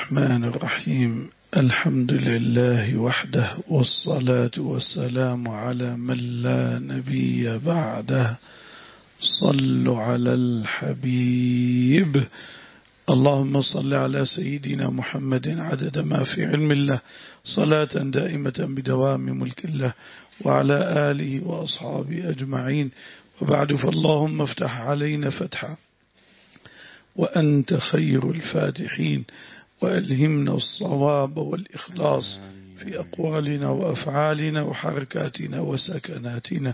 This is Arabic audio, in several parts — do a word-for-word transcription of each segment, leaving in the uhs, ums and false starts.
الرحمن الرحيم. الحمد لله وحده، والصلاة والسلام على من لا نبي بعده. صلوا على الحبيب. اللهم صل على سيدنا محمد عدد ما في علم الله، صلاة دائمة بدوام ملك الله، وعلى آله وأصحابه أجمعين. وبعد، فاللهم افتح علينا فتحا وأنت خير الفاتحين، وألهمنا الصواب والإخلاص في أقوالنا وأفعالنا وحركاتنا وسكناتنا،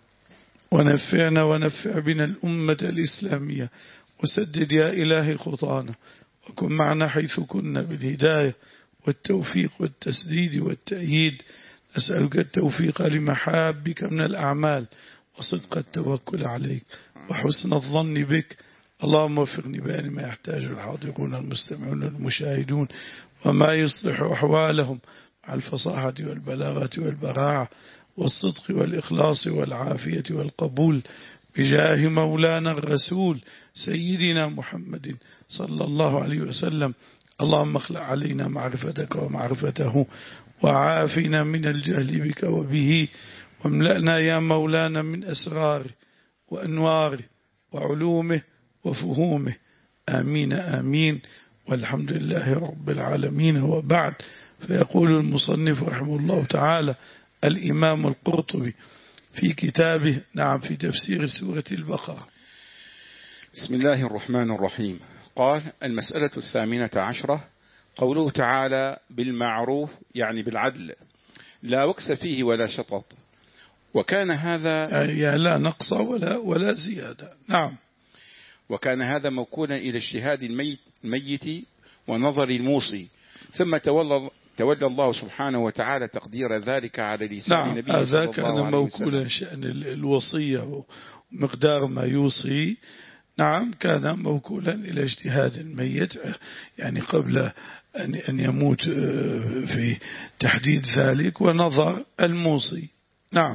ونفعنا ونفع بنا الأمة الإسلامية، وسدد يا إلهي خطانا، وكن معنا حيث كنا بالهداية والتوفيق والتسديد والتأييد. نسألك التوفيق لمحابك من الأعمال، وصدق التوكل عليك، وحسن الظن بك. اللهم وفقني بأن ما يحتاج الحاضرون المستمعون المشاهدون، وما يصلح أحوالهم مع الفصاحة والبلاغة والبراعة والصدق والإخلاص والعافية والقبول، بجاه مولانا الرسول سيدنا محمد صلى الله عليه وسلم. اللهم اخلع علينا معرفتك ومعرفته، وعافنا من الجهل بك وبه، واملأنا يا مولانا من أسراره وأنواره وعلومه وفهومه. آمين آمين، والحمد لله رب العالمين. وبعد، فيقول المصنف رحمه الله تعالى الإمام القرطبي في كتابه نعم في تفسير سورة البقرة: بسم الله الرحمن الرحيم. قال: المسألة الثامنة عشرة، قوله تعالى بالمعروف، يعني بالعدل، لا وكس فيه ولا شطط. وكان هذا يعني لا نقص ولا ولا زيادة. نعم. وكان هذا موكولا إلى اجتهاد الميت, الميت ونظر الموصي، ثم تولى تولى الله سبحانه وتعالى تقدير ذلك على لسان نعم. نبيه هذا صلى الله كان عليه موكولا وسلم. شأن الوصية ومقدار ما يوصي. نعم، كان موكولا إلى اجتهاد الميت، يعني قبل أن أن يموت في تحديد ذلك، ونظر الموصي. نعم.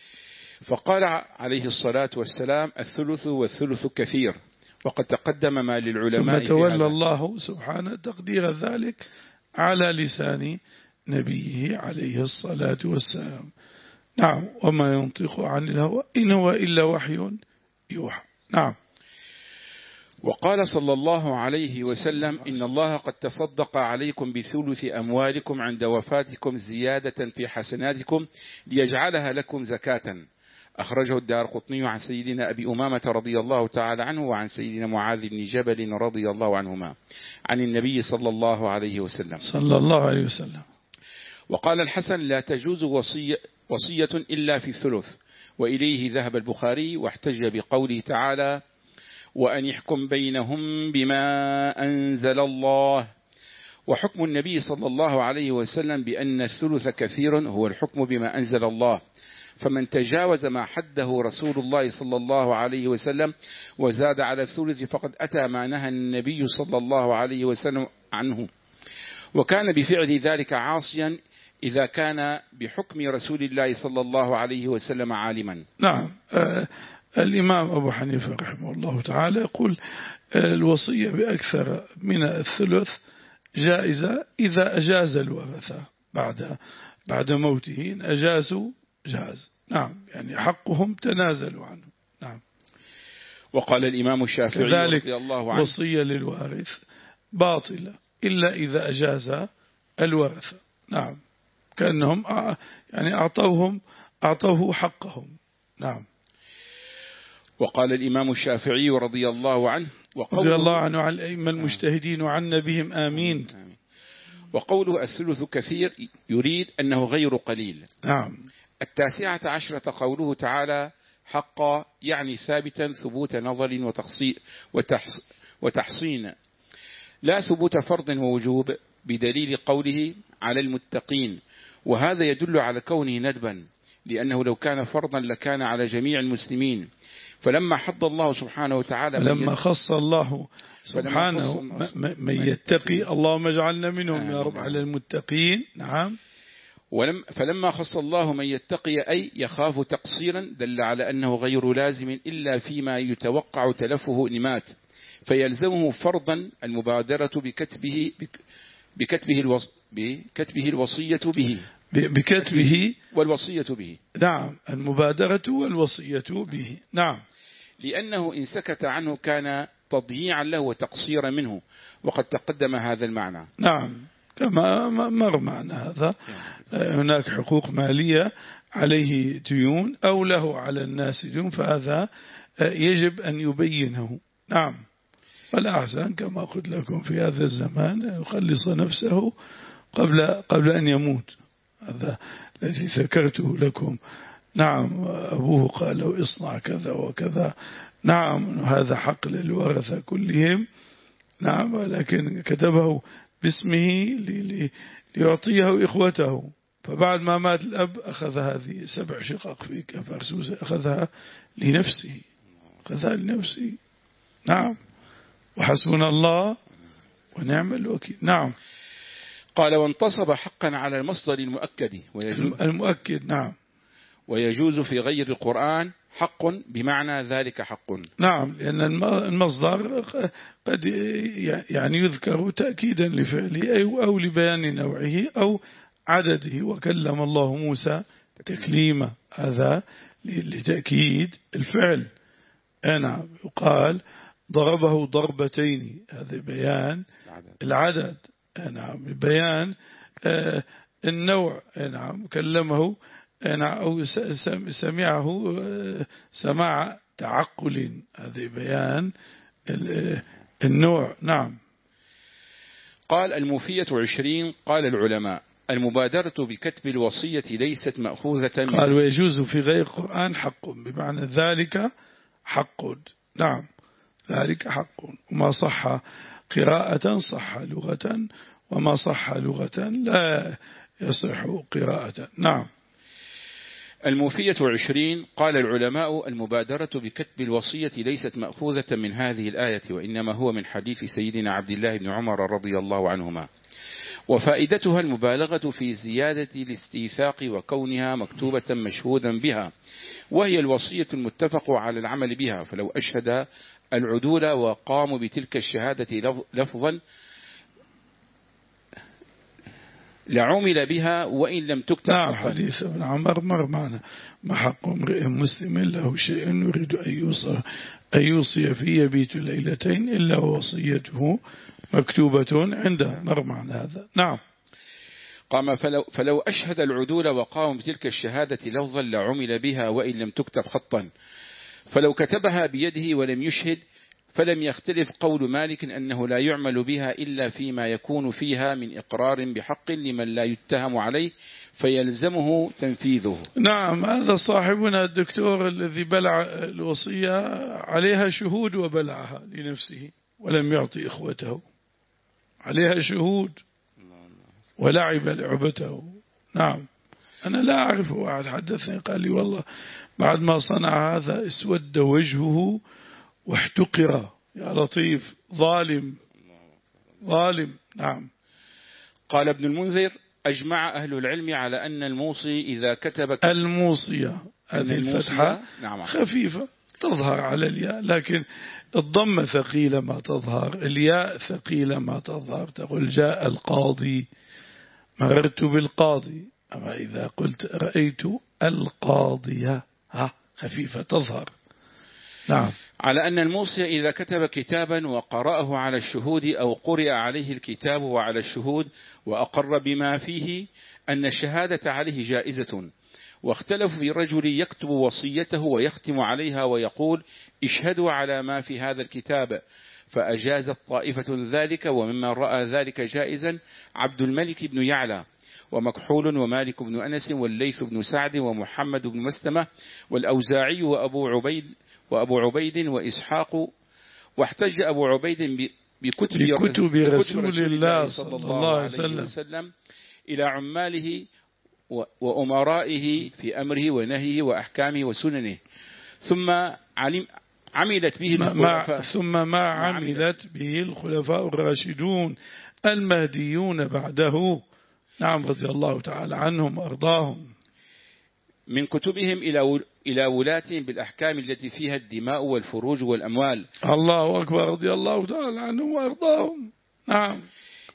فقال عليه الصلاة والسلام: الثلث والثلث كثير. وقد تقدم ما للعلماء. ثم تولى الله سبحانه تقدير ذلك على لسان نبيه عليه الصلاة والسلام. نعم. وما ينطق عن الهوى إن هو إلا وحي يوحى. نعم. وقال صلى الله عليه وسلم: إن الله قد تصدق عليكم بثلث أموالكم عند وفاتكم زيادة في حسناتكم ليجعلها لكم زكاة. أخرجه الدارقطني عن سيدنا أبي أمامة رضي الله تعالى عنه، وعن سيدنا معاذ بن جبل رضي الله عنهما، عن النبي صلى الله عليه وسلم صلى الله عليه وسلم. وقال الحسن: لا تجوز وصية, وصية إلا في الثلث. وإليه ذهب البخاري، واحتج بقوله تعالى: وأن يحكم بينهم بما أنزل الله. وحكم النبي صلى الله عليه وسلم بأن الثلث كثير هو الحكم بما أنزل الله، فمن تجاوز ما حده رسول الله صلى الله عليه وسلم وزاد على الثلث فقد أتى ما نهى النبي صلى الله عليه وسلم عنه، وكان بفعل ذلك عاصيا إذا كان بحكم رسول الله صلى الله عليه وسلم عالما. نعم. آه الإمام أبو حنيفة رحمه الله تعالى يقول الوصية بأكثر من الثلث جائزة إذا أجاز الورثة بعد بعد موته. إن أجازوا جاز. نعم، يعني حقهم تنازلوا عنه. نعم. وقال الإمام الشافعي رضي الله عنه: وصية للوارث باطلة إلا إذا أجاز الورثة. نعم، كأنهم يعني أعطوهم أعطوه حقهم. نعم. وقال الإمام الشافعي رضي الله عنه رضي الله عنه عن الأئمة المجتهدين وعنا بهم آمين. وقوله الثلث كثير يريد أنه غير قليل. نعم. التاسعة عشرة قوله تعالى: حقا، يعني ثابتا ثبوت نظر وتحصين، لا ثبوت فرض ووجوب، بدليل قوله على المتقين. وهذا يدل على كونه ندبا، لأنه لو كان فرضا لكان على جميع المسلمين. فلما حض الله سبحانه وتعالى لما خص الله سبحانه من يتقي، اللهم اجعلنا منهم يا رب، على المتقين. نعم. ولم فلما خص الله من يتقي أي يخاف تقصيرا، دل على أنه غير لازم إلا فيما يتوقع تلفه إن مات، فيلزمه فرضا المبادرة بكتبه بكتبه, الوص... بكتبه الوصية به بكتبه والوصية به. نعم، المبادرة والوصية به. نعم، لأنه إن سكت عنه كان تضييعا له وتقصيرا منه، وقد تقدم هذا المعنى. نعم، كما مر معنا هذا. هناك حقوق مالية، عليه ديون أو له على الناس ديون، فهذا يجب أن يبينه. نعم، والأحسن كما قلت لكم في هذا الزمان يخلص نفسه قبل قبل أن يموت. هذا الذي ذكرته لكم. نعم، أبوه قال له اصنع كذا وكذا. نعم، هذا حق للورثة كلهم. نعم، ولكن كتبه باسمه ليعطيه إخوته، فبعد ما مات الأب أخذ هذه سبع شقق في كفرسوس، أخذها لنفسه، أخذها لنفسه. نعم، وحسبنا الله ونعم الوكيل. نعم. قال وانتصب حقا على المصدر المؤكد ويجوز المؤكد. نعم، ويجوز في غير القرآن حق بمعنى ذلك حق. نعم، لأن المصدر قد يعني يذكر تأكيدا لفعله أو لبيان نوعه أو عدده، وكلم الله موسى تكليما، هذا لتأكيد الفعل. نعم، يقال ضربه ضربتين، هذا بيان العدد. نعم، بيان النوع. نعم، كلمه أو سمعه سماع تعقل، هذا بيان النوع. نعم. قال الموفية عشرين. قال العلماء المبادرة بكتب الوصية ليست مأخوذة من قال ويجوز في غير القرآن حق، بمعنى ذلك حق. نعم، ذلك حق، وما صح قراءة صح لغة، وما صح لغة لا يصح قراءة. نعم. الموفية عشرين. قال العلماء المبادرة بكتب الوصية ليست مأخوذة من هذه الآية، وإنما هو من حديث سيدنا عبد الله بن عمر رضي الله عنهما، وفائدتها المبالغة في زيادة الاستيثاق وكونها مكتوبة مشهودا بها، وهي الوصية المتفق على العمل بها، فلو أشهد العدول وقاموا بتلك الشهادة لفظا لعمل بها وإن لم تكتب. نعم، حديث ابن عمر مر معنا: ما حق امرئ مسلم له شيء يريد أن يوصي أن يوصي فيه يبيت ليلتين إلا وصيته مكتوبة عنده، مر معنا هذا. نعم. قام فلو, فلو أشهد العدول وقاموا بتلك الشهادة لفظا لعمل بها وإن لم تكتب خطا، فلو كتبها بيده ولم يشهد فلم يختلف قول مالك أنه لا يعمل بها إلا فيما يكون فيها من إقرار بحق لمن لا يتهم عليه فيلزمه تنفيذه. نعم، هذا صاحبنا الدكتور الذي بلع الوصية عليها شهود وبلعها لنفسه ولم يعطي إخوته، عليها شهود ولعب لعبته. نعم، أنا لا أعرف، واحد حدثني قال لي والله بعد ما صنع هذا اسود وجهه واحتقر. يا لطيف، ظالم ظالم. نعم. قال ابن المنذر أجمع أهل العلم على أن الموصي إذا كتب الموصية، هذه الفتحة نعم خفيفة تظهر على الياء، لكن الضمة ثقيلة ما تظهر، الياء ثقيلة ما تظهر. تقول جاء القاضي، مررت بالقاضي، أما إذا قلت رأيت القاضية ها خفيفة تظهر. نعم. على أن الموصي إذا كتب كتابا وقرأه على الشهود أو قرئ عليه الكتاب وعلى الشهود وأقر بما فيه أن الشهادة عليه جائزة، واختلفوا في رجل يكتب وصيته ويختم عليها ويقول اشهدوا على ما في هذا الكتاب، فأجازت طائفة ذلك، وممن رأى ذلك جائزا عبد الملك بن يعلى ومكحول ومالك بن أنس والليث بن سعد ومحمد بن مسلمة والأوزاعي وأبو عبيد وأبو عبيد وإسحاق. واحتج أبو عبيد بكتب, بكتب رسول الله صلى الله عليه وسلم, وسلم إلى عماله وأمرائه في أمره ونهيه وأحكامه وسننه، ثم علم عملت به الخلفاء ثم ما عملت به الخلفاء الراشدون المهديون بعده. نعم، رضي الله تعالى عنهم وأرضاهم. من كتبهم إلى إلى ولاتهم بالأحكام التي فيها الدماء والفروج والأموال. الله أكبر، رضي الله تعالى عنهم وأرضاهم. نعم.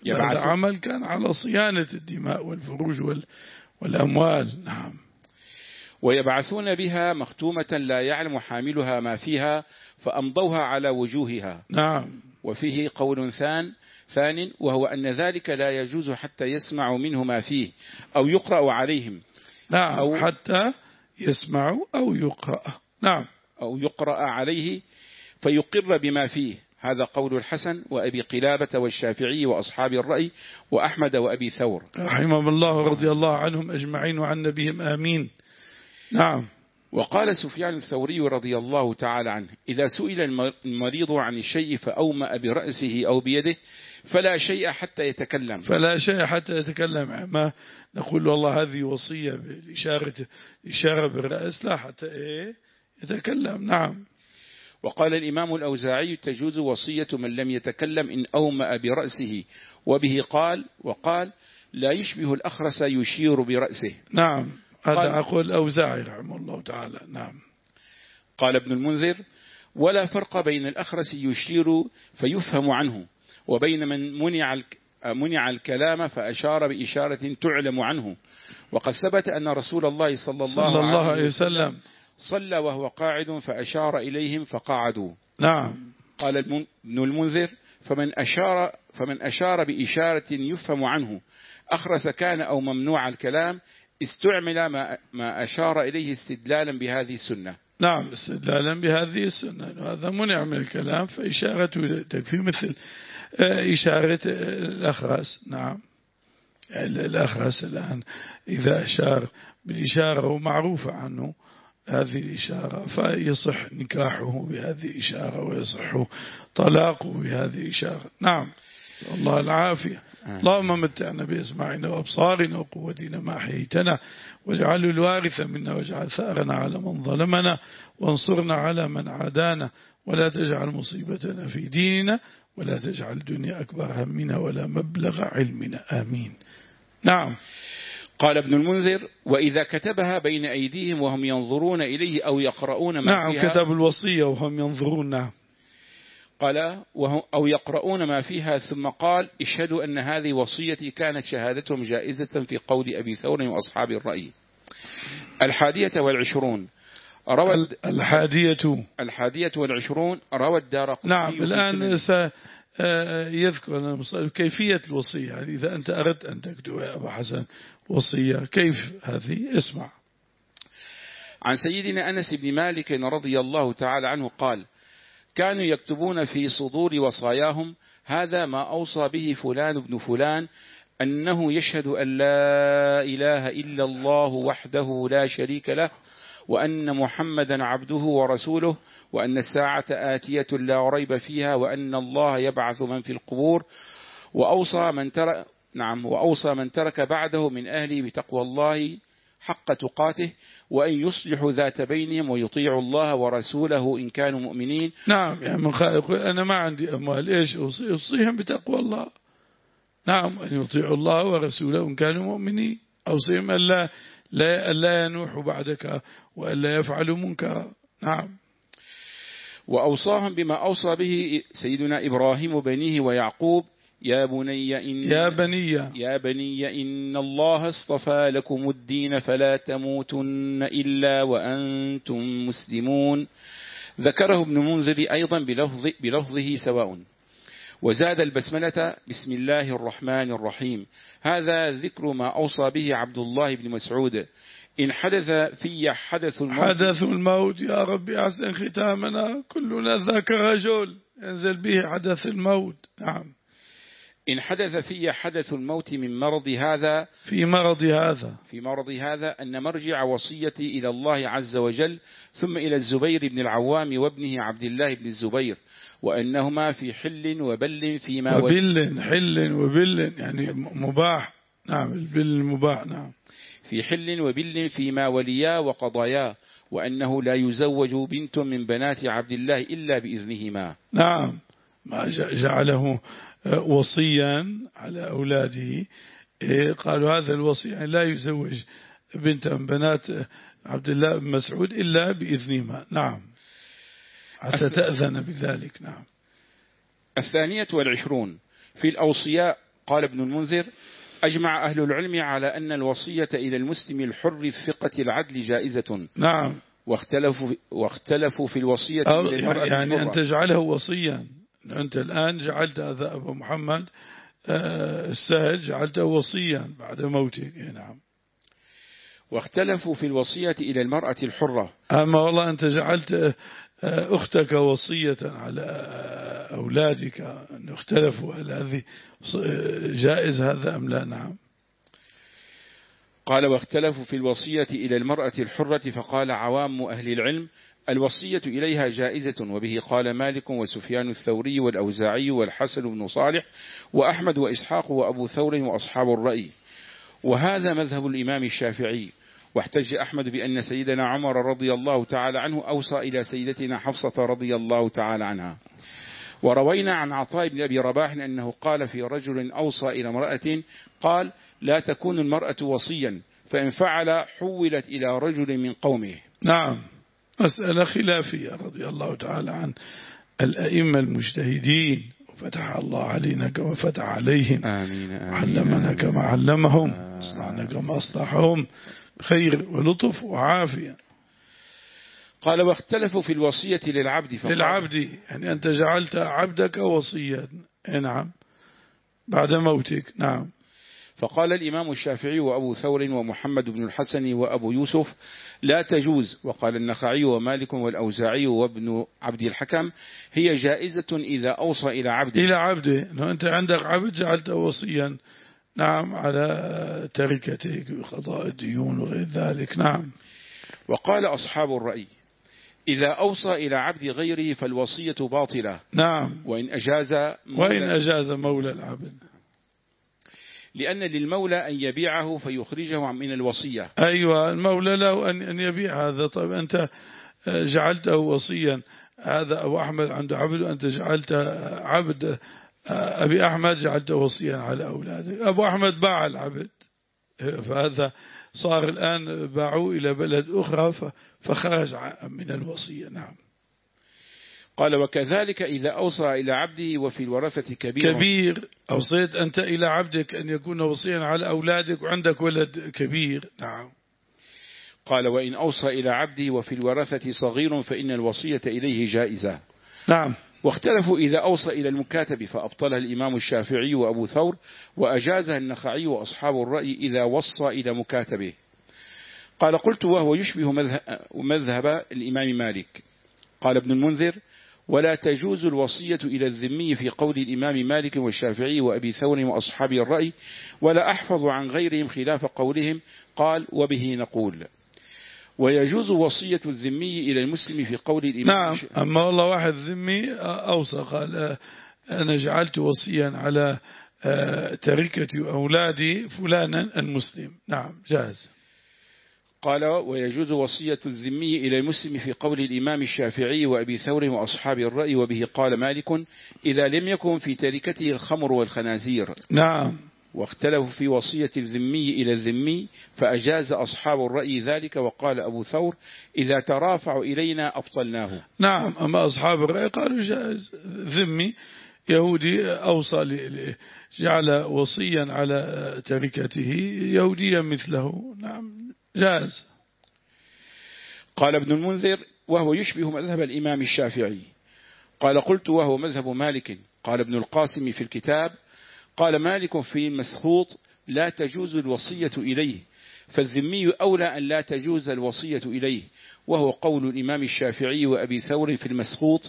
هذا عمل كان على صيانة الدماء والفروج والأموال. نعم. ويبعثون بها مختومة لا يعلم حاملها ما فيها فأمضوها على وجوهها. نعم. وفيه قول ثان ثان وهو أن ذلك لا يجوز حتى يسمعوا منه ما فيه أو يقرأ عليهم. نعم. أو حتى يسمعوا أو يقرأ. نعم. أو يقرأ عليه فيقر بما فيه. هذا قول الحسن وأبي قلابة والشافعي وأصحاب الرأي وأحمد وأبي ثور رحمهم الله رضي الله عنهم أجمعين وعن نبيهم آمين. نعم. وقال سفيان الثوري رضي الله تعالى عنه إذا سئل المريض عن الشيء فأومأ برأسه أو بيده فلا شيء حتى يتكلم فلا شيء حتى يتكلم. ما نقول والله هذه وصية بالإشارة إشارة بالرأس لا حتى إيه يتكلم. نعم. وقال الإمام الأوزاعي تجوز وصية من لم يتكلم إن أومأ برأسه وبه قال وقال لا يشبه الأخرس يشير برأسه. نعم. هذا أقول الأوزاعي رحمه الله تعالى. نعم. قال ابن المنذر ولا فرق بين الأخرس يشير فيفهم عنه وبين من منع منع الكلام فأشار بإشارة تعلم عنه. وقد ثبت أن رسول الله صلى الله, صلى الله عليه وسلم صلى وهو قاعد فأشار إليهم فقعدوا. نعم. قال ابن المنذر فمن أشار, فمن أشار بإشارة يفهم عنه أخرس كان أو ممنوع الكلام استعمل ما, ما أشار إليه استدلالا بهذه السنة. نعم. استدلالا بهذه السنة. هذا منع من الكلام فإشارة تكفي مثل إشارة الأخرس. نعم. الأخرس الآن إذا أشار بالإشارة معروفة عنه هذه الإشارة فيصح نكاحه بهذه الإشارة ويصح طلاقه بهذه الإشارة. نعم. الله العافية. اللهم متعنا بأسماعنا وأبصارنا وقوتنا ما أحييتنا واجعله الوارث منا واجعل ثأرنا على من ظلمنا وانصرنا على من عادانا ولا تجعل مصيبتنا في ديننا ولا تجعل الدنيا أكبر همنا ولا مبلغ علمنا آمين. نعم. قال ابن المنذر وإذا كتبها بين أيديهم وهم ينظرون إليه أو يقرؤون ما نعم فيها. كتب الوصية وهم ينظرون. نعم. قال أو يقرؤون ما فيها ثم قال اشهدوا أن هذه وصيتي كانت شهادتهم جائزة في قول أبي ثور وأصحاب الرأي. الحادية والعشرون روى الحادية الحادية والعشرون روى الدارقطني. نعم. الآن سيذكر كيفية الوصية يعني إذا أنت أردت أن تكتب يا أبا حسن وصية كيف هذه اسمع. عن سيدنا أنس بن مالك رضي الله تعالى عنه قال كانوا يكتبون في صدور وصاياهم هذا ما أوصى به فلان بن فلان أنه يشهد أن لا إله إلا الله وحده لا شريك له وأن محمدا عبده ورسوله وأن الساعة آتية لا ريب فيها وأن الله يبعث من في القبور وأوصى من ترك نعم وأوصى من ترك بعده من أهله بتقوى الله حق تقاته وأن يصلحوا ذات بينهم ويطيعوا الله ورسوله إن كانوا مؤمنين. نعم. يعني من خالق أنا ما عندي أموال إيش أوصيهم بتقوى الله. نعم. أن يطيعوا الله ورسوله إن كانوا مؤمنين. أوصيهم ألا لا لا ينوحوا بعدك وألا يفعلوا منكرا. نعم. وأوصاهم بما أوصى به سيدنا إبراهيم بنيه ويعقوب يا بني إن يا بني يا بني إن الله اصطفى لكم الدين فلا تموتن إلا وأنتم مسلمون. ذكره ابن منذر أيضا بلفظ بلفظه سواء. وزاد البسملة بسم الله الرحمن الرحيم. هذا ذكر ما أوصى به عبد الله بن مسعود إن حدث في حدث الموت حدث الموت يا ربي أحسن ختامنا كلنا ذاك رجل ينزل به حدث الموت. نعم. إن حدث في حدث الموت من مرض هذا في مرض هذا في مرض هذا أن مرجع وصيتي إلى الله عز وجل ثم إلى الزبير بن العوام وابنه عبد الله بن الزبير وأنهما في حل وبل فيما وبل حل وبل يعني مباح. نعم. البل مباح. نعم. في حل وبل فيما وليا وقضايا وأنه لا يزوج بنت من بنات عبد الله إلا بإذنهما. نعم. ما جعله وصيا على أولاده قالوا هذا الوصي يعني لا يزوج بنت من بنات عبد الله بن مسعود إلا بإذنهما. نعم. حتى تأذن بذلك. نعم. الثانية والعشرون في الأوصياء قال ابن المنذر: أجمع أهل العلم على أن الوصية إلى المسلم الحر الثقة العدل جائزة. نعم. واختلفوا واختلفوا في الوصية إلى المرأة يعني الحرة. أن تجعله وصيا. أنت الآن جعلت هذا أبو محمد السهل جعلته وصيا بعد موته. نعم. واختلفوا في الوصية إلى المرأة الحرة. أما والله أنت جعلت أختك وصية على أولادك، أن اختلفوا هل هذه جائز هذا أم لا؟ نعم. قال: واختلفوا في الوصية إلى المرأة الحرة، فقال عوام أهل العلم: الوصية إليها جائزة، وبه قال مالك وسفيان الثوري والأوزاعي والحسن بن صالح وأحمد وإسحاق وأبو ثور وأصحاب الرأي، وهذا مذهب الإمام الشافعي. واحتج أحمد بأن سيدنا عمر رضي الله تعالى عنه أوصى إلى سيدتنا حفصة رضي الله تعالى عنها. وروينا عن عطاء بن أبي رباح أنه قال في رجل أوصى إلى امرأة، قال: لا تكون المرأة وصيا، فإن فعل حولت إلى رجل من قومه. نعم. مسألة خلافية رضي الله تعالى عن الأئمة المجتهدين، وفتح الله علينا كما فتح عليهم. آمين آمين. علمنا كما علمهم، أصلحنا كما أصلحهم، بخير ولطف وعافية. قال: واختلفوا في الوصية للعبد، فقال للعبد يعني أنت جعلت عبدك وصيا. نعم. بعد موتك. نعم. فقال الإمام الشافعي وأبو ثور ومحمد بن الحسن وأبو يوسف: لا تجوز. وقال النخعي ومالك والأوزاعي وابن عبد الحكم: هي جائزة إذا أوصى إلى عبده. إلى عبده. لو أنت عندك عبد جعلته وصيا، نعم، على تركتك وقضاء الديون وغير ذلك. نعم. وقال أصحاب الرأي: إذا أوصى إلى عبد غيره فالوصية باطلة. نعم. وإن أجاز مولى وإن أجاز مولى العبد، لأن للمولى أن يبيعه فيخرجه من الوصية. أيوة، المولى له أن يبيع هذا. طيب أنت جعلته وصيا، هذا أبو أحمد عنده عبد، وأنت جعلت عبد أبي أحمد جعلته وصيا على أولاده. أبو أحمد باع العبد، فهذا صار الآن باعوا إلى بلد أخرى فخرج من الوصية. نعم. قال: وكذلك إذا أوصى إلى عبده وفي الورثة كبير. كبير أوصيت أنت إلى عبدك أن يكون وصيا على أولادك وعندك ولد كبير. نعم. قال: وإن أوصى إلى عبده وفي الورثة صغير فإن الوصية إليه جائزة. نعم. واختلفوا إذا أوصى إلى المكاتب، فأبطلها الإمام الشافعي وأبو ثور، وأجازها النخعي وأصحاب الرأي إذا وصى إلى مكاتبه. قال: قلت: وهو يشبه مذهب الإمام مالك. قال ابن المنذر: ولا تجوز الوصية إلى الذمي في قول الإمام مالك والشافعي وأبي ثور وأصحاب الرأي، ولا أحفظ عن غيرهم خلاف قولهم. قال: وبه نقول. ويجوز وصية الذمي إلى المسلم في قول الإمام. نعم. أما والله واحد ذمي أوصى قال: أنا جعلت وصيا على تركتي وأولادي فلانا المسلم. نعم، جاز. قال: ويجوز وصية الذمي إلى المسلم في قول الإمام الشافعي وأبي ثور وأصحاب الرأي، وبه قال مالك: إذا لم يكن في تركته الخمر والخنازير. نعم. واختلفوا في وصية الذمي إلى الذمي، فأجاز أصحاب الرأي ذلك. وقال أبو ثور: إذا ترافع إلينا أبطلناه. نعم. أما أصحاب الرأي قالوا جاز. ذمي يهودي أوصى جعل وصيا على تركته يهوديا مثله. نعم، جاز. قال ابن المنذر: وهو يشبه مذهب الإمام الشافعي. قال: قلت: وهو مذهب مالك. قال ابن القاسم في الكتاب: قال مالك في المسخوط: لا تجوز الوصية إليه، فالذمي أولى أن لا تجوز الوصية إليه، وهو قول الإمام الشافعي وأبي ثور في المسخوط.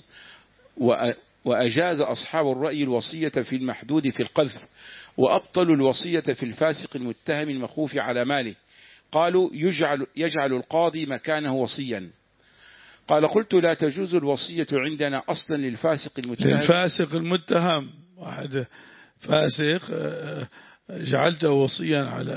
وأجاز أصحاب الرأي الوصية في المحدود في القذف، وأبطلوا الوصية في الفاسق المتهم المخوف على ماله. قالوا: يجعل, يجعل القاضي مكانه وصيا. قال: قلت: لا تجوز الوصية عندنا أصلا للفاسق المتهم. للفاسق المتهم، واحد فاسق جعلته وصيا على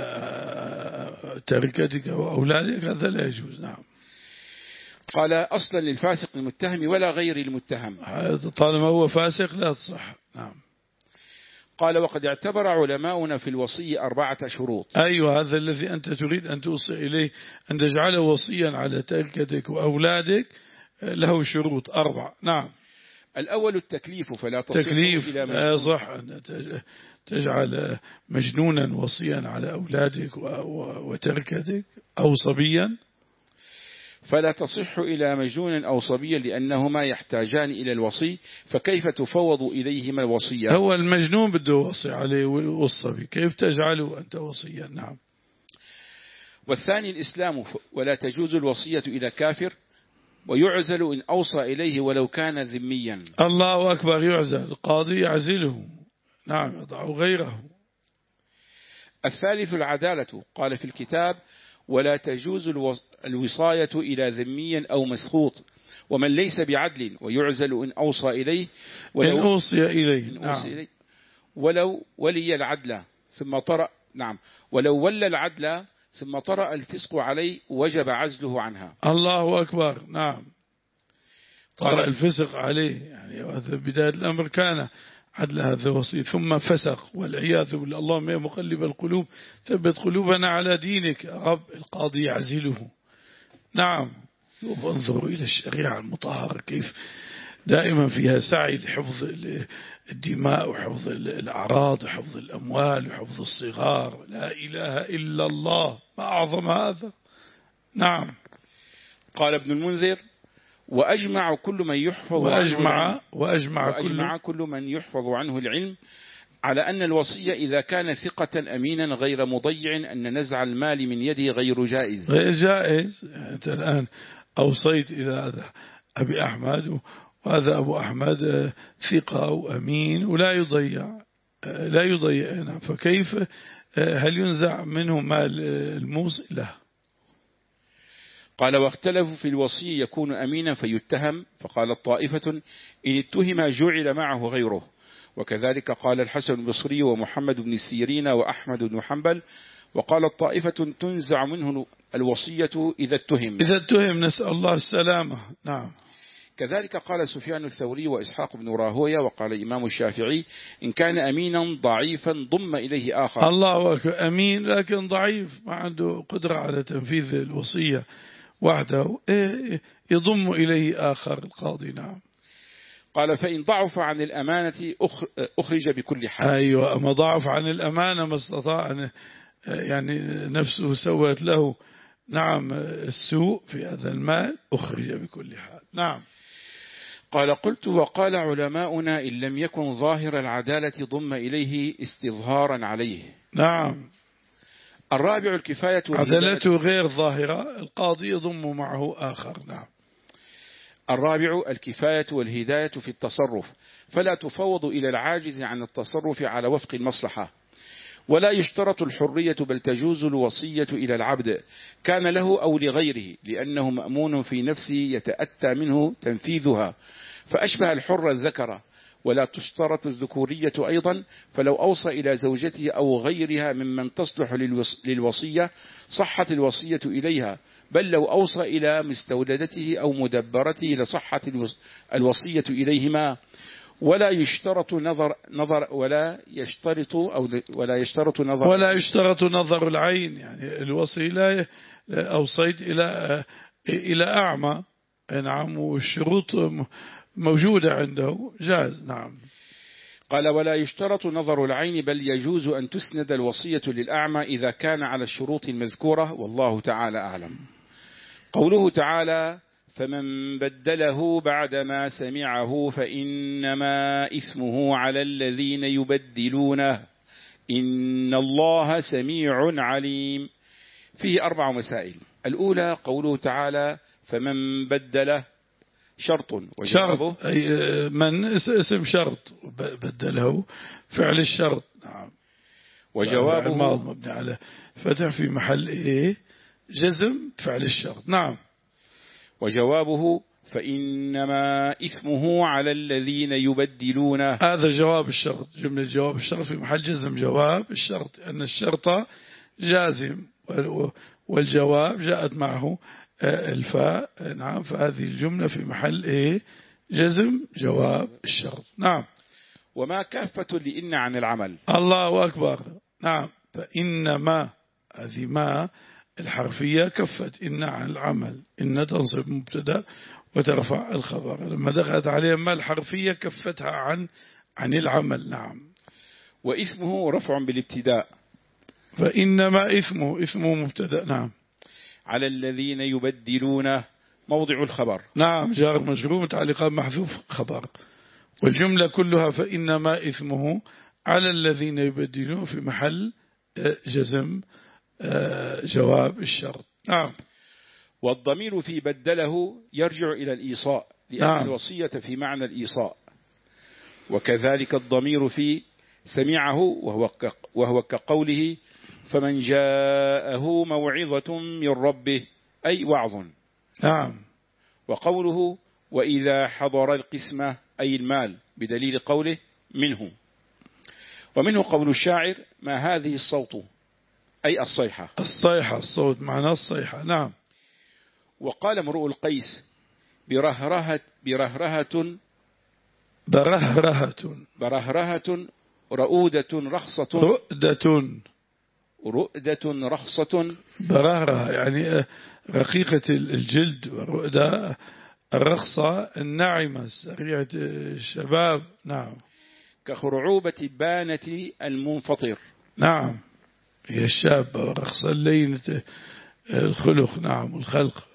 تركتك وأولادك، هذا لا يجوز. نعم. قال: أصلا للفاسق المتهم ولا غير المتهم، طالما هو فاسق لا تصح. نعم. قال: وقد اعتبر علماؤنا في الوصي أربعة شروط. أيوة، هذا الذي أنت تريد أن توصي إليه، أن تجعله وصيا على تركتك وأولادك، له شروط أربع. نعم. الأول التكليف فلا تصح تكليف إلى لا يصح أن تجعل مجنونا وصيا على أولادك وتركتك أو صبيا، فلا تصح إلى مجنون أو صبي لأنهما يحتاجان إلى الوصي، فكيف تفوض إليهما الوصية؟ هو المجنون بده وصي عليه والصبي، كيف تجعله أنت وصيا؟ نعم. والثاني الإسلام، ولا تجوز الوصية إلى كافر، ويعزل إن أوصى إليه ولو كان ذميا. الله أكبر، يعزل، القاضي يعزله، نعم، يضع غيره. الثالث العدالة، قال في الكتاب ولا تجوز الوصاية إلى ذمي أو مسخوط، ومن ليس بعدل ويعزل إن أوصى إليه ولو إن أوصي إليه, إن نعم. أوصي إليه ولو ولي العدل ثم طرأ نعم ولو ولى العدل ثم طرأ الفسق عليه وجب عزله عنها. الله أكبر، نعم. طرأ الفسق عليه، يعني هذا بداية الأمر كان عدل هذا وصي ثم فسق والعياذ بالله. اللهم يا مقلب القلوب ثبت قلوبنا على دينك يا رب. القاضي يعزله، نعم. وانظروا إلى الشريعة المطهرة كيف دائما فيها سعي لحفظ الدماء وحفظ الأعراض وحفظ الأموال وحفظ الصغار. لا إله إلا الله، ما أعظم هذا. نعم. قال ابن المنذر وأجمع كل من يحفظ وأجمع, عنه وأجمع, وأجمع كل, كل من يحفظ عنه العلم على أن الوصية إذا كان ثقة أمينا غير مضيع أن نزع المال من يده غير جائز. غير جائز. أنت الآن أوصيت إلى هذا أبي أحمد، وهذا أبو أحمد ثقة وأمين ولا يضيع لا يضيع، فكيف هل ينزع منه مال الموصي؟ له. قال واختلفوا في الوصي يكون أمينا فيتهم، فقال الطائفة إن اتهم جعل معه غيره، وكذلك قال الحسن البصري ومحمد بن السيرين وأحمد بن حنبل، وقال الطائفة تنزع منه الوصية إذا اتهم إذا اتهم نسأل الله السلامة. نعم. كذلك قال سفيان الثوري وإسحاق بن راهوية، وقال الإمام الشافعي إن كان أمينا ضعيفا ضم إليه آخر. الله أكبر، أمين لكن ضعيف ما عنده قدرة على تنفيذ الوصية وحده يضم إليه آخر القاضي. نعم. قال فإن ضعف عن الأمانة أخرج بكل حال. أيوة، أما ضعف عن الأمانة ما استطاع أن يعني نفسه سوت له نعم السوء في هذا المال أخرج بكل حال. نعم. قال قلت وقال علماؤنا إن لم يكن ظاهر العدالة ضم إليه استظهارا عليه. نعم. الرابع الكفاية عدالته غير ظاهرة القاضي يضم معه آخر. نعم. الرابع الكفاية والهداية في التصرف، فلا تفوض إلى العاجز عن التصرف على وفق المصلحة، ولا يشترط الحرية بل تجوز الوصية إلى العبد كان له أو لغيره لأنه مأمون في نفسه يتأتى منه تنفيذها، فأشبه الحر الذكر. ولا تشترط الذكورية أيضا، فلو أوصى إلى زوجته أو غيرها ممن تصلح للوصية صحت الوصية إليها، بل لو أوصى إلى مستولدته أو مدبرته لصحت الوصية إليهما. ولا يشترط نظر نظر ولا يشترط أو ولا يشترط نظر ولا يشترط نظر العين، يعني الوصي لا أوصيت إلى إلى أعمى. نعم. والشروط موجودة عنده جاز. نعم. قال ولا يشترط نظر العين بل يجوز أن تسند الوصية للأعمى إذا كان على الشروط المذكورة، والله تعالى أعلم. قوله تعالى فمن بدله بعدما سمعه فإنما إثمه على الذين يبدلونه إن الله سميع عليم. فيه أربع مسائل. الأولى قوله تعالى فمن بدله شرط وجوابه شرط أي من اسم شرط بدله فعل الشرط. نعم. وجوابه مبني على فتح في محل إيه جزم فعل الشرط. نعم. وجوابه فإنما إثمه على الذين يبدلونه. هذا جواب الشرط، جملة جواب الشرط في محل جزم جواب الشرط، أن الشرط جازم والجواب جاءت معه الفاء. نعم. فهذه الجملة في محل إيه جزم جواب الشرط. نعم. وما كافة لإن عن العمل. الله أكبر. نعم. فإنما هذه ما الحرفية كفت إن عن العمل، إن تنصب مبتدا وترفع الخبر. لما دخلت عليها ما الحرفية كفتها عن عن العمل. نعم. وإثمه رفع بالابتداء، فإنما إثمه إثمه مبتدا. نعم. على الذين يبدلون موضع الخبر. نعم، جار مجرور متعلقة محذوف خبر، والجملة كلها فإنما إثمه على الذين يبدلون في محل جزم جواب الشرط. نعم. والضمير في بدله يرجع إلى الإيصاء، لأن نعم. الوصية في معنى الإيصاء. وكذلك الضمير في سمعه وهو وهو كقوله فمن جاءه موعظة من ربه، أي وعظ. نعم. وقوله وإذا حضر القسمة، أي المال، بدليل قوله منه. ومنه قول الشاعر ما هذه الصوت، أي الصيحة. الصيحة، الصوت معناه الصيحة. نعم. وقال امرؤ القيس برهرهة برهرهة برهرهة برهرهة رؤودة رخصة رؤدة رؤدة رخصة. برهرة يعني رقيقة الجلد، ورؤدة الرخصة الناعمة سريعة الشباب. نعم. كخرعوبة بانة المنفطر. نعم، هي الشابة، ورخصة اللينة الخلق. نعم، والخلق.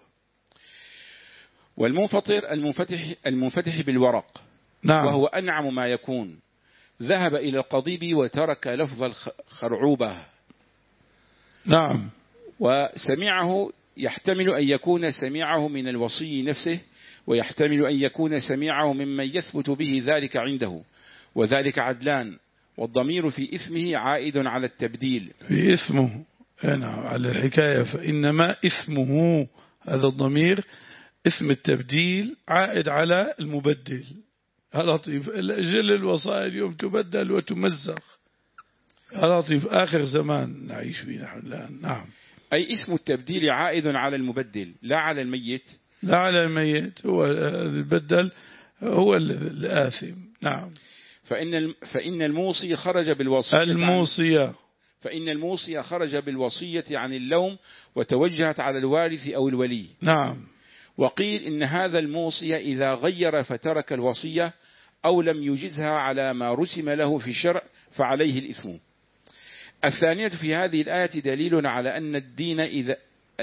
والمنفطر المنفتح المنفتح بالورق. نعم. وهو أنعم ما يكون. ذهب إلى القضيب وترك لفظ الخرعوبة. نعم. وسمعه يحتمل أن يكون سمعه من الوصي نفسه، ويحتمل أن يكون سمعه ممن يثبت به ذلك عنده، وذلك عدلان. والضمير في إثمه عائد على التبديل. في إثمه أنا على الحكاية، فإنما إثمه هذا الضمير اسم التبديل عائد على المبدل. لطيف، جل الوصايا اليوم تبدل وتمزق. لطيف، آخر زمان نعيش فيه نحن الآن. نعم. أي اسم التبديل عائد على المبدل لا على الميت. لا على الميت، هو البدل هو الآثم. نعم. فإن فإن الموصي خرج بالوصية الموصية فإن الموصي خرج بالوصية عن اللوم وتوجهت على الوارث أو الولي. نعم. وقيل إن هذا الموصي إذا غير فترك الوصية أو لم يجزها على ما رسم له في الشرع فعليه الإثم. الثانية في هذه الآية دليل على أن الدين إذا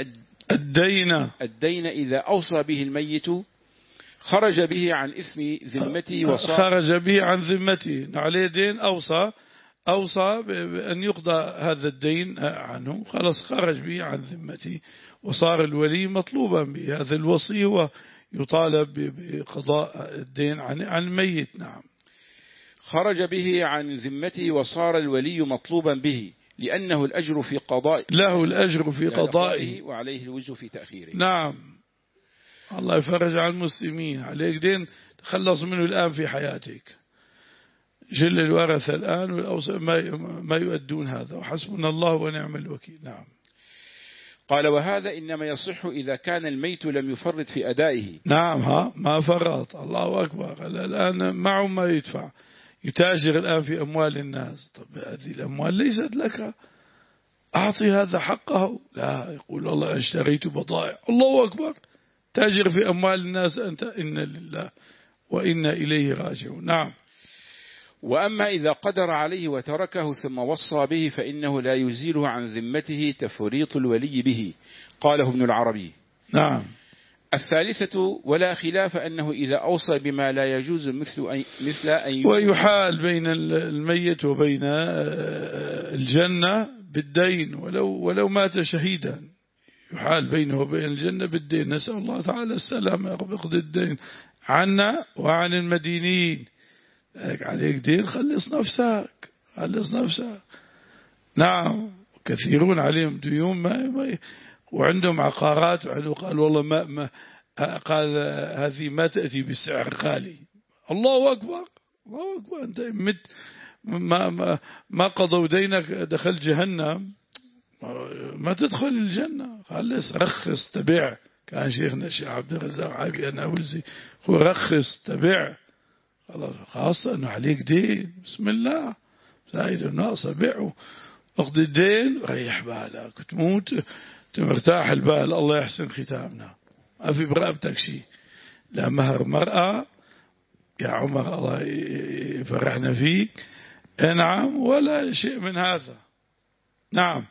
الدين الدين إذا أوصى به الميت خرج به عن إثم ذمته وصار خرج به عن ذمته، عليه دين، أوصى أوصى بأن يقضى هذا الدين عنه، خلاص خرج به عن ذمته، وصار الولي مطلوبا به. هذا الوصي هو يطالب بقضاء الدين عن عن الميت. نعم. خرج به عن ذمته وصار الولي مطلوبا به، لأنه الأجر في قضاء له الأجر في قضائه وعليه الوجه في تأخيره. نعم. الله يفرج عن المسلمين، عليك دين تخلص منه الآن في حياتك. جل الورثة الآن والأوصى ما ما يؤدون هذا، وحسبنا الله ونعم الوكيل. نعم. قال وهذا إنما يصح إذا كان الميت لم يفرط في أدائه. نعم، ها ما فرط. الله أكبر. الآن معه ما يدفع، يتاجر الآن في أموال الناس. طب هذه الأموال ليست لك، أعطي هذا حقه. لا، يقول الله اشتريت بضائع. الله أكبر، تاجر في أموال الناس أنت. إن لله وإنا إليه راجعون. نعم. وأما إذا قدر عليه وتركه ثم وصى به فإنه لا يزيله عن ذمته تفريط الولي به، قاله ابن العربي. نعم. الثالثة ولا خلاف أنه إذا أوصى بما لا يجوز مثل أن مثل أن ويحال بين الميت وبين الجنة بالدين، ولو ولو مات شهيدا يحال بينه وبين الجنة بالدين. نسأل الله تعالى السلامة، يقضي الدين عنا وعن المدينين. عليك دين، خلص نفسك، خلص نفسك. نعم. كثيرون عليهم ديون ما, ما وعندهم عقارات، قال والله ما, ما قال هذه ما تأتي بسعر غالي. الله أكبر، الله أكبر. أنت مت ما ما ما قضوا دينك دخل جهنم، ما تدخل الجنة. خلص، رخص تبع. كان شيخنا الشيخ عبد الرزاق عاقي النابلسي هو رخص تبع، خلاص، خاصة أنه عليك دين. بسم الله، زايد الناقص بيعه. اقضي الدين ريح بالك، تموت تمرتاح البال، الله يحسن ختامنا، ما في برقبتك شيء. لا مهر مرأة يا عمر الله يفرحنا فيك، نعم، ولا شيء من هذا. نعم.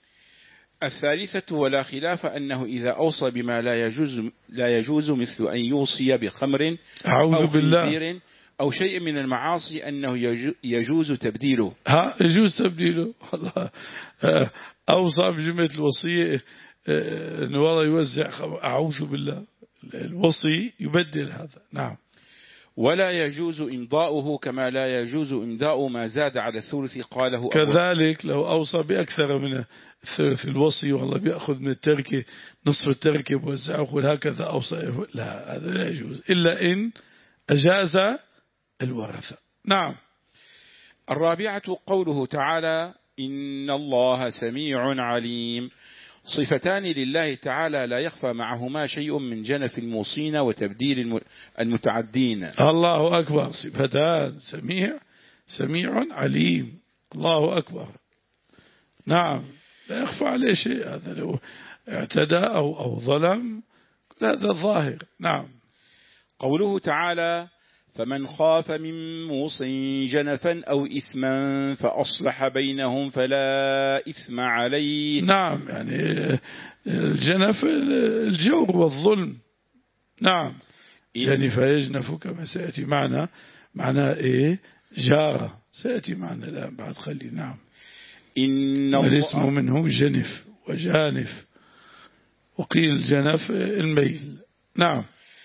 الثالثة ولا خلاف أنه إذا أوصى بما لا يجوز لا يجوز مثل أن يوصي بخمر أو خنزير أو شيء من المعاصي أنه يجوز تبديله. ها يجوز تبديله. والله أوصى بجملة الوصية أنه والله يوزع خمر، أعوذ بالله، الوصي يبدل هذا. نعم. ولا يجوز إمضاؤه كما لا يجوز إمضاء ما زاد على الثلث قاله. كذلك لو أوصى بأكثر من الثلث الوصي والله بيأخذ من التركة نصف التركة بوزعه ويقول هكذا أوصى، لا هذا لا يجوز إلا إن أجاز الورثة. نعم. الرابعة قوله تعالى إن الله سميع عليم، صفتان لله تعالى لا يخفى معهما شيء من جنف الموصين وتبديل المتعدين. الله أكبر، صفتان، سميع سميع عليم، الله أكبر. نعم، لا يخفى عليه شيء، هذا لو اعتدى أو, أو ظلم هذا الظاهر. نعم. قوله تعالى فمن خاف من موص جنفا أو إثما فأصلح بينهم فلا إثم عليه. نعم، يعني الجنف الجور والظلم. نعم. جنف يجنف كما سيأتي معنا، معناه إيه؟ جارة، سيأتي معنا الآن بعد خلي. نعم. إن الاسم منه جنف وجانف، وقيل جنف الميل. نعم.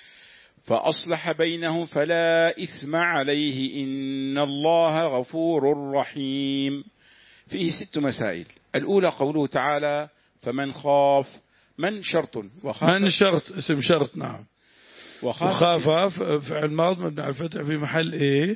فأصلح بينهم فلا إثم عليه إن الله غفور رحيم. فيه ست مسائل. الأولى قوله تعالى فمن خاف، من شرط وخاف من شرط اسم شرط. نعم. وخاف, وخاف فعل ماض مبني على الفتح في محل ايه؟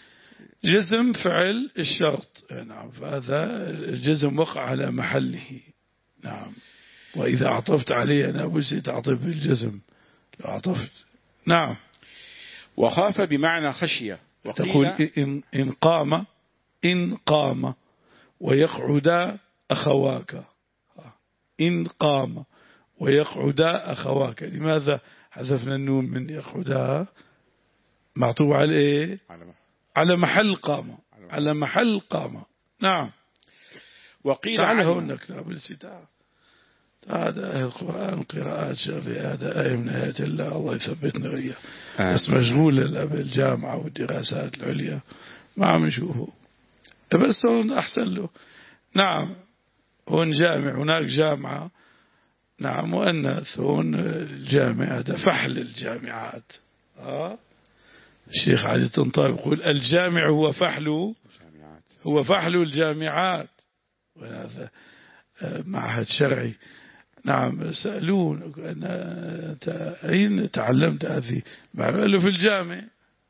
جزم فعل الشرط. نعم، فهذا الجزم وقع على محله. نعم. وإذا عطفت عليه أنا أبوسي تعطف بالجزم لو عطفت. نعم. وخاف بمعنى خشية، تقول إن, إن قام إن قام ويقعد أخواك، إن قام ويقعد أخواك. لماذا حذفنا النون من يقعدها؟ معطوب على إيه؟ على محل قام، على محل قام. نعم. وقيل تعال هون كتاب الستار، هذا أهل القرآن قراءات شغلة، هذا آية من آيات الله، الله يثبتنا وإياه. بس مشغول بالجامعة والدراسات العليا ما عم نشوفه، بس هون أحسن له. نعم، هون جامع، هناك جامعة. نعم، مؤنث، هون الجامع هذا فحل الجامعات. آه الشيخ علي الطنطاوي يقول الجامع هو فحل هو فحل الجامعات، وهذا معهد شرعي. نعم. سألون أنت أين تعلمت هذه؟ قال له في الجامع.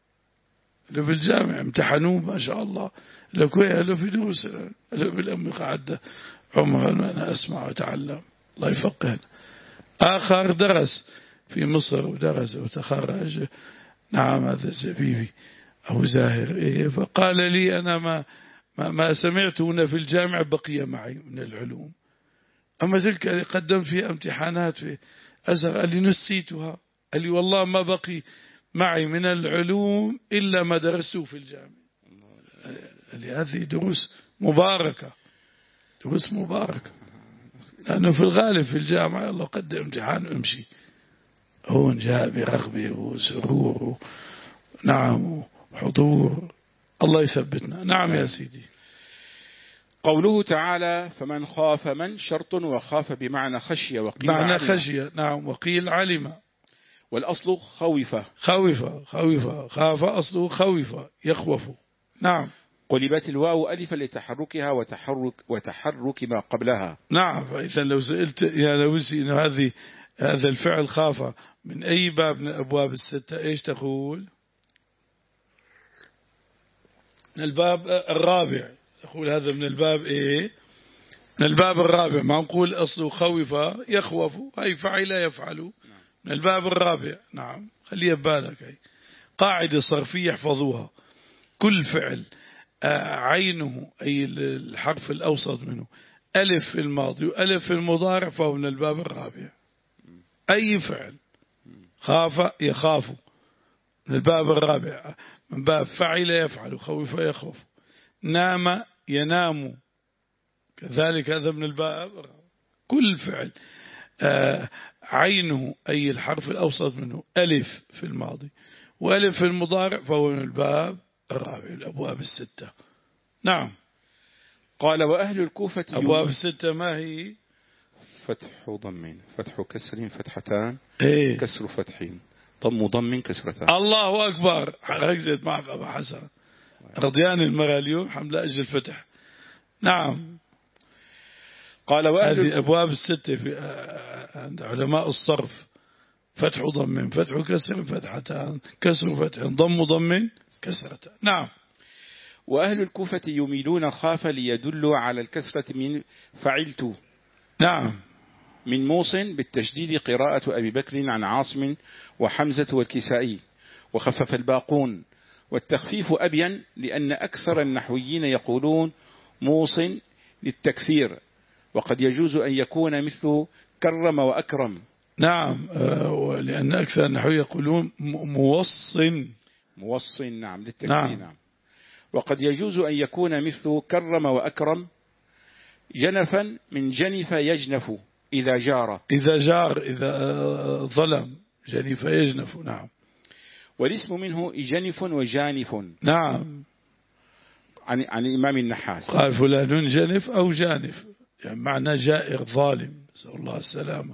له في الجامع امتحنوه ما شاء الله. له له في دروس. له بالأم قعدة عمر أنا أسمع وأتعلم، الله يفقهنا. آخر درس في مصر ودرس وتخرج. نعم، هذا الزبيبي أو زاهر إيه، فقال لي أنا ما ما, ما سمعت هنا في الجامع بقي معي من العلوم، أما تلك اللي قدمت فيها امتحانات في أزهر قال لي نسيتها. قال لي والله ما بقي معي من العلوم إلا ما درسته في الجامع. قال لي هذه دروس مباركة، دروس مباركة، لأنه في الغالب في الجامعة الله قدم امتحان وامشي. هون جاء برغبة وسرور. نعم، وحضور، الله يثبتنا. نعم يا سيدي. قوله تعالى فمن خاف، من شرط وخاف بمعنى خشية، وقيل معنى علم. خشية. نعم، وقيل علم. والأصل خوف خوف خوف خاف أصله خوف يخوف. نعم. قلبت الواو ألفا لتحركها وتحرك وتحرك ما قبلها. نعم. فإذا لو سئلت يا لوسي إنه هذه هذا الفعل خاف من أي باب من أبواب الستة إيش تقول؟ من الباب الرابع. تقول هذا من الباب إيه؟ من الباب الرابع. ما نقول أصله خوف يخوف، أي فعل يفعل، من الباب الرابع. نعم، خليها ببالك. هي قاعدة صرفية احفظوها. كل فعل عينه أي الحرف الأوسط منه ألف في الماضي وألف في المضارع فهو من الباب الرابع. أي فعل خاف يخاف من الباب الرابع، من باب فعل يفعل، خوف يخوف، نام ينام كذلك هذا من الباب. كل فعل آه عينه أي الحرف الأوسط منه ألف في الماضي وألف في المضارع فهو من الباب الرابع الأبواب الستة. نعم. قال وأهل الكوفة أبواب الستة ما هي؟ فتح ضم، فتح كسر، فتحتان، إيه؟ كسر فتح، ضم ضم، كسرتان. الله أكبر. ركزت معك أبا حسن رضيان المرأة اليوم حمد أجل فتح. نعم. قال وأهل هذه أبواب الستة في عند علماء الصرف، فتح ضم، فتح كسر، فتحتان، كسر فتح، ضم ضم، كسرتان. نعم. وأهل الكوفة يميلون خاف ليدلوا على الكسرة من فعلت. نعم. من موصن بالتشديد قراءة أبي بكر عن عاصم وحمزة والكسائي، وخفف الباقون، والتخفيف أبين لأن أكثر النحويين يقولون موصن للتكسير، وقد يجوز أن يكون مثل كرم وأكرم. نعم. لأن أكثر النحويين يقولون موصن. موصن نعم للتكسير. نعم. نعم. وقد يجوز أن يكون مثل كرم وأكرم. جنفا من جنف يجنف إذا جار، إذا جار إذا ظلم، جنف يجنف. نعم. والاسم منه جنف وجانف. نعم. عن عن الإمام النحاس قال فلان جنف أو جانف، يعني معنى جائر ظالم، نسأل الله السلامة.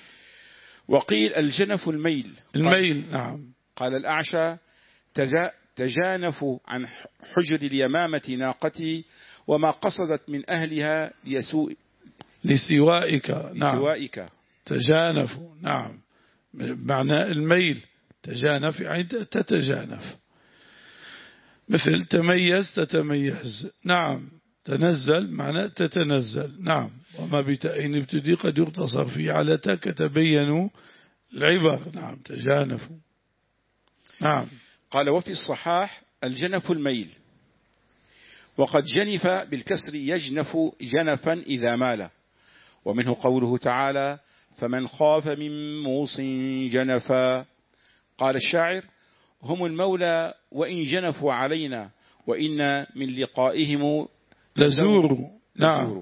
وقيل الجنف الميل. الميل. نعم. قال الأعشى تجانف عن حجر اليمامة ناقتي وما قصدت من أهلها ليسوء لسوائك. نعم. لسوائك. تجانف. نعم. معنى الميل تجانف يعني تتجانف، مثل تميز تتميز. نعم. تنزل معنى تتنزل. نعم. وما بتأين ابتدي قد يقتصر فيه على تك تبينوا العبر. نعم. تجانفوا. نعم. قال وفي الصحاح الجنف الميل، وقد جنف بالكسر يجنف جنفا إذا مال، ومنه قوله تعالى فمن خاف من موص جنفا. قال الشاعر هم المولى وإن جنفوا علينا وإن من لقائهم لزور. نعم.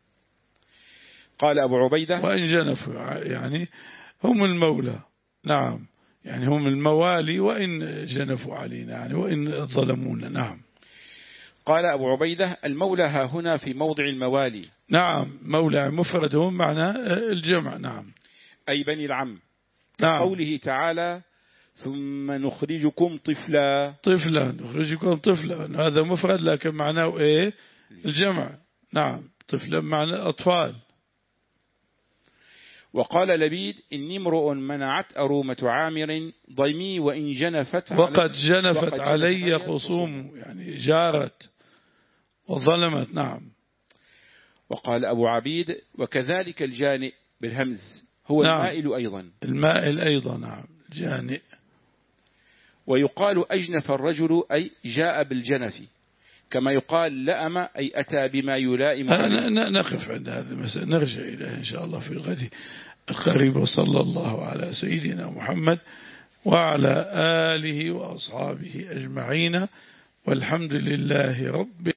قال أبو عبيدة وإن جنفوا يعني هم المولى. نعم. يعني هم الموالي وإن جنفوا علينا يعني وإن ظلمونا. نعم. قال أبو عبيدة المولى ها هنا في موضع الموالي. نعم. مولى مفردهم معنى الجمع. نعم. أي بني العم. نعم. قوله تعالى ثم نخرجكم طفلا. طفلا نخرجكم طفلا، هذا مفرد لكن معناه إيه؟ الجمع. نعم. طفلا معنى أطفال. وقال لبيد إني امرؤ منعت أرومة عامر ضيمي وإن جنفت وقد جنفت وقد علي خصوم، يعني جارت وظلمت. نعم. وقال أبو عبيد وكذلك الجانئ بالهمز هو نعم. المائل أيضا. المائل أيضا. نعم. جانئ. ويقال أجنف الرجل أي جاء بالجنف، كما يقال لأم أي أتى بما يلائم. نقف عند هذا المسألة، نرجع إليه إن شاء الله في الغد القريب. وصلى الله على سيدنا محمد وعلى آله وأصحابه أجمعين، والحمد لله رب